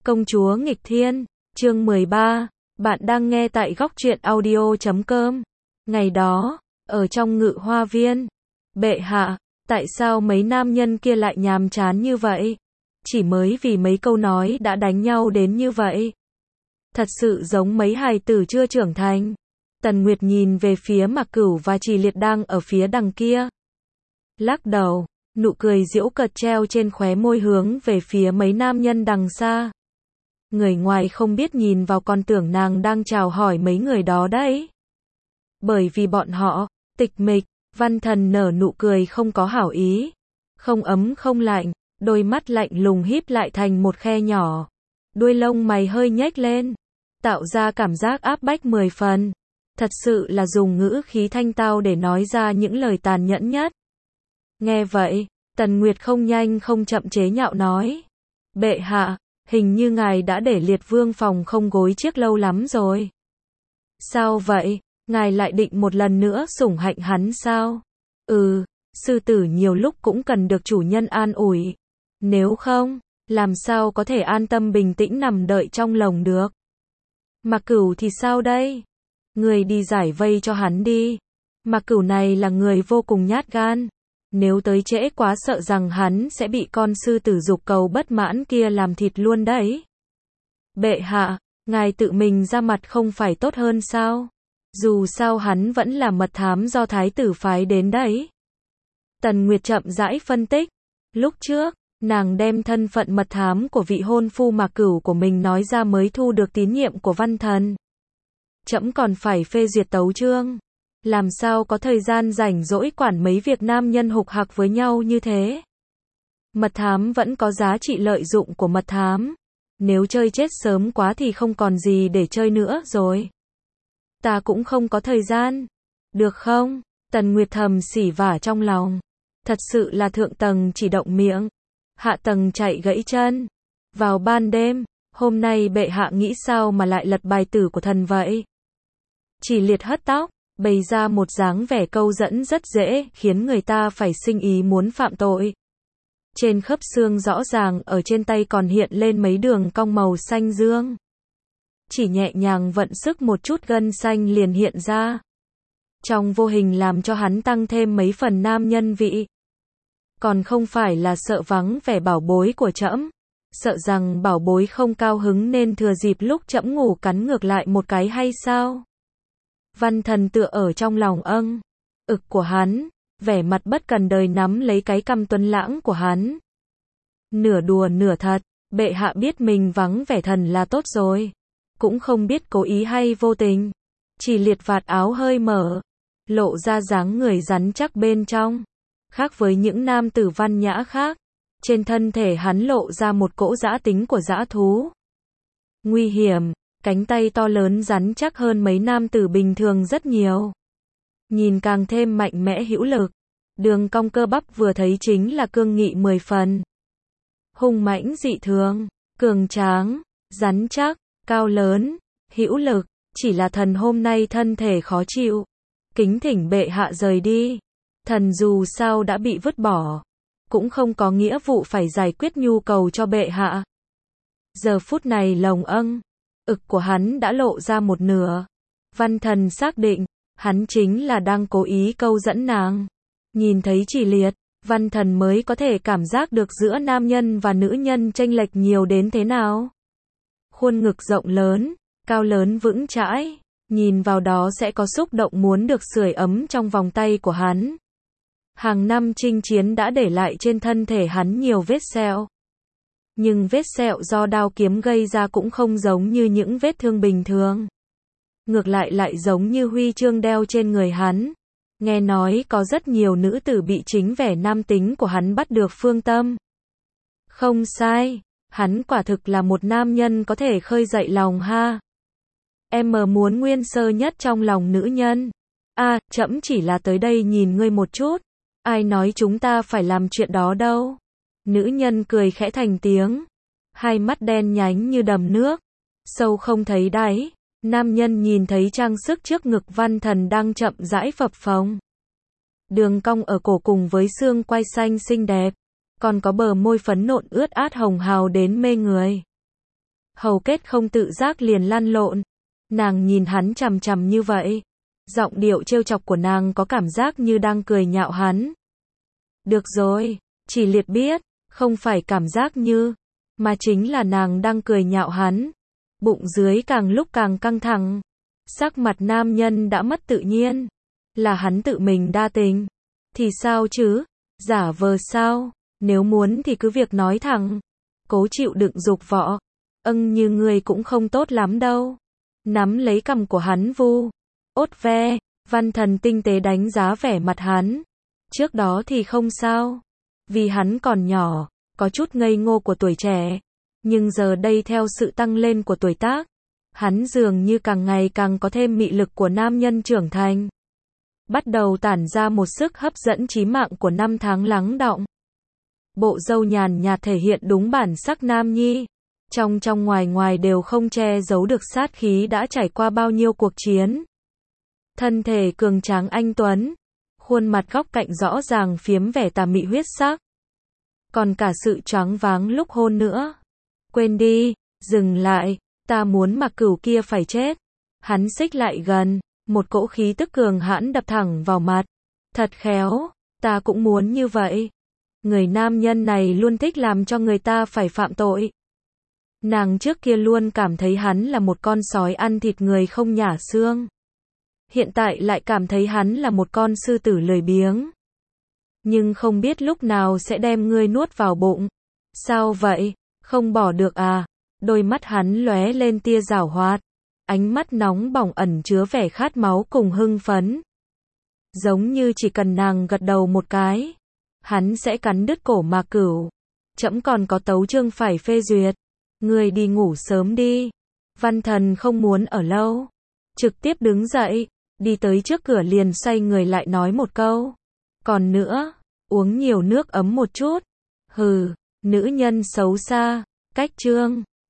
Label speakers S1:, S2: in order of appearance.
S1: Công chúa nghịch thiên, chương 13, bạn đang nghe tại góc truyện audio.com. Ngày đó, ở trong Ngự Hoa Viên, bệ hạ, tại sao mấy nam nhân kia lại nhàm chán như vậy? Chỉ mới vì mấy câu nói đã đánh nhau đến như vậy. Thật sự giống mấy hài tử chưa trưởng thành. Tần Nguyệt nhìn về phía Mạc Cửu và Trì Liệt đang ở phía đằng kia. Lắc đầu, nụ cười giễu cợt treo trên khóe môi hướng về phía mấy nam nhân đằng xa. Người ngoài không biết nhìn vào còn tưởng nàng đang chào hỏi mấy người đó đấy. Bởi vì bọn họ, tịch mịch, Văn Thần nở nụ cười không có hảo ý. Không ấm không lạnh, đôi mắt lạnh lùng híp lại thành một khe nhỏ. Đuôi lông mày hơi nhếch lên, tạo ra cảm giác áp bách 10 phần. Thật sự là dùng ngữ khí thanh tao để nói ra những lời tàn nhẫn nhất. Nghe vậy, Tần Nguyệt không nhanh không chậm chế nhạo nói. Bệ hạ, hình như ngài đã để Liệt Vương phòng không gối chiếc lâu lắm rồi. Sao vậy, ngài lại định một lần nữa sủng hạnh hắn sao? Sư tử nhiều lúc cũng cần được chủ nhân an ủi. Nếu không, làm sao có thể an tâm bình tĩnh nằm đợi trong lồng được? Mạc Cửu thì sao đây? Người đi giải vây cho hắn đi. Mạc Cửu này là người vô cùng nhát gan. Nếu tới trễ quá sợ rằng hắn sẽ bị con sư tử dục cầu bất mãn kia làm thịt luôn đấy. Bệ hạ, ngài tự mình ra mặt không phải tốt hơn sao? Dù sao hắn vẫn là mật thám do thái tử phái đến đấy. Tần Nguyệt chậm rãi phân tích. Lúc trước, nàng đem thân phận mật thám của vị hôn phu Mạc Cửu của mình nói ra mới thu được tín nhiệm của Văn Thần. Trẫm còn phải phê duyệt tấu chương. Làm sao có thời gian rảnh rỗi quản mấy việc nam nhân hục hặc với nhau như thế? Mật thám vẫn có giá trị lợi dụng của mật thám. Nếu chơi chết sớm quá thì không còn gì để chơi nữa rồi. Ta cũng không có thời gian. Được không? Tần Nguyệt thầm xỉ vả trong lòng. Thật sự là thượng tầng chỉ động miệng, hạ tầng chạy gãy chân. Vào ban đêm, hôm nay bệ hạ nghĩ sao mà lại lật bài tử của thần vậy? Chỉ Liệt hất tóc, bày ra một dáng vẻ câu dẫn rất dễ, khiến người ta phải sinh ý muốn phạm tội. Trên khớp xương rõ ràng ở trên tay còn hiện lên mấy đường cong màu xanh dương. Chỉ nhẹ nhàng vận sức một chút gân xanh liền hiện ra. Trong vô hình làm cho hắn tăng thêm mấy phần nam nhân vị. Còn không phải là sợ vắng vẻ bảo bối của trẫm, sợ rằng bảo bối không cao hứng nên thừa dịp lúc trẫm ngủ cắn ngược lại một cái hay sao? Văn Thần tựa ở trong lòng ực của hắn, vẻ mặt bất cần đời nắm lấy cái cằm tuấn lãng của hắn. Nửa đùa nửa thật, bệ hạ biết mình vắng vẻ thần là tốt rồi, cũng không biết cố ý hay vô tình. Chỉ Liệt vạt áo hơi mở, lộ ra dáng người rắn chắc bên trong. Khác với những nam tử văn nhã khác, trên thân thể hắn lộ ra một cỗ dã tính của dã thú. Nguy hiểm, cánh tay to lớn rắn chắc hơn mấy nam tử bình thường rất nhiều. Nhìn càng thêm mạnh mẽ hữu lực, đường cong cơ bắp vừa thấy chính là cương nghị 10 phần. Hung mãnh dị thường, cường tráng, rắn chắc, cao lớn, hữu lực, chỉ là thần hôm nay thân thể khó chịu. Kính thỉnh bệ hạ rời đi. Thần dù sao đã bị vứt bỏ, cũng không có nghĩa vụ phải giải quyết nhu cầu cho bệ hạ. Giờ phút này lồng ực của hắn đã lộ ra một nửa. Văn Thần xác định, hắn chính là đang cố ý câu dẫn nàng. Nhìn thấy Chỉ Liệt, Văn Thần mới có thể cảm giác được giữa nam nhân và nữ nhân chênh lệch nhiều đến thế nào. Khuôn ngực rộng lớn, cao lớn vững chãi, nhìn vào đó sẽ có xúc động muốn được sưởi ấm trong vòng tay của hắn. Hàng năm chinh chiến đã để lại trên thân thể hắn nhiều vết sẹo. Nhưng vết sẹo do đao kiếm gây ra cũng không giống như những vết thương bình thường. Ngược lại giống như huy chương đeo trên người hắn. Nghe nói có rất nhiều nữ tử bị chính vẻ nam tính của hắn bắt được phương tâm. Không sai, hắn quả thực là một nam nhân có thể khơi dậy lòng ha. Em muốn nguyên sơ nhất trong lòng nữ nhân. Trẫm chỉ là tới đây nhìn ngươi một chút. Ai nói chúng ta phải làm chuyện đó đâu. Nữ nhân cười khẽ thành tiếng. Hai mắt đen nhánh như đầm nước, sâu không thấy đáy. Nam nhân nhìn thấy trang sức trước ngực Văn Thần đang chậm rãi phập phồng. Đường cong ở cổ cùng với xương quai xanh xinh đẹp. Còn có bờ môi phấn nộn ướt át hồng hào đến mê người. hầu kết không tự giác liền lăn lộn. Nàng nhìn hắn chằm chằm như vậy. Giọng điệu trêu chọc của nàng có cảm giác như đang cười nhạo hắn. Được rồi, chỉ liệt biết, không phải cảm giác như, mà chính là nàng đang cười nhạo hắn. Bụng dưới càng lúc càng căng thẳng. Sắc mặt nam nhân đã mất tự nhiên. Là hắn tự mình đa tình. Thì sao chứ? Giả vờ sao? Nếu muốn thì cứ việc nói thẳng. Cố chịu đựng dục vọng. Như ngươi cũng không tốt lắm đâu. Nắm lấy cằm của hắn vu. Ốt ve. Văn Thần tinh tế đánh giá vẻ mặt hắn. Trước đó thì không sao. Vì hắn còn nhỏ, có chút ngây ngô của tuổi trẻ. Nhưng giờ đây theo sự tăng lên của tuổi tác, hắn dường như càng ngày càng có thêm mị lực của nam nhân trưởng thành. Bắt đầu tản ra một sức hấp dẫn chí mạng của năm tháng lắng đọng. Bộ râu nhàn nhạt thể hiện đúng bản sắc nam nhi. Trong ngoài ngoài đều không che giấu được sát khí đã trải qua bao nhiêu cuộc chiến. Thân thể cường tráng anh tuấn. Khuôn mặt góc cạnh rõ ràng phiếm vẻ tà mị huyết sắc. Còn cả sự choáng váng lúc hôn nữa. Quên đi, dừng lại, ta muốn Mạc Cửu kia phải chết. Hắn xích lại gần, một cỗ khí tức cường hãn đập thẳng vào mặt. Thật khéo, ta cũng muốn như vậy. Người nam nhân này luôn thích làm cho người ta phải phạm tội. Nàng trước kia luôn cảm thấy hắn là một con sói ăn thịt người không nhả xương. Hiện tại lại cảm thấy hắn là một con sư tử lười biếng. Nhưng không biết lúc nào sẽ đem ngươi nuốt vào bụng. Sao vậy? Không bỏ được à? Đôi mắt hắn lóe lên tia giảo hoạt. Ánh mắt nóng bỏng ẩn chứa vẻ khát máu cùng hưng phấn. Giống như chỉ cần nàng gật đầu một cái, hắn sẽ cắn đứt cổ Mạc Cửu. Trẫm còn có tấu chương phải phê duyệt. Ngươi đi ngủ sớm đi. Văn Thần không muốn ở lâu. Trực tiếp đứng dậy, đi tới trước cửa liền xoay người lại nói một câu. Còn nữa, uống nhiều nước ấm một chút. Hừ, nữ nhân xấu xa. Cách chương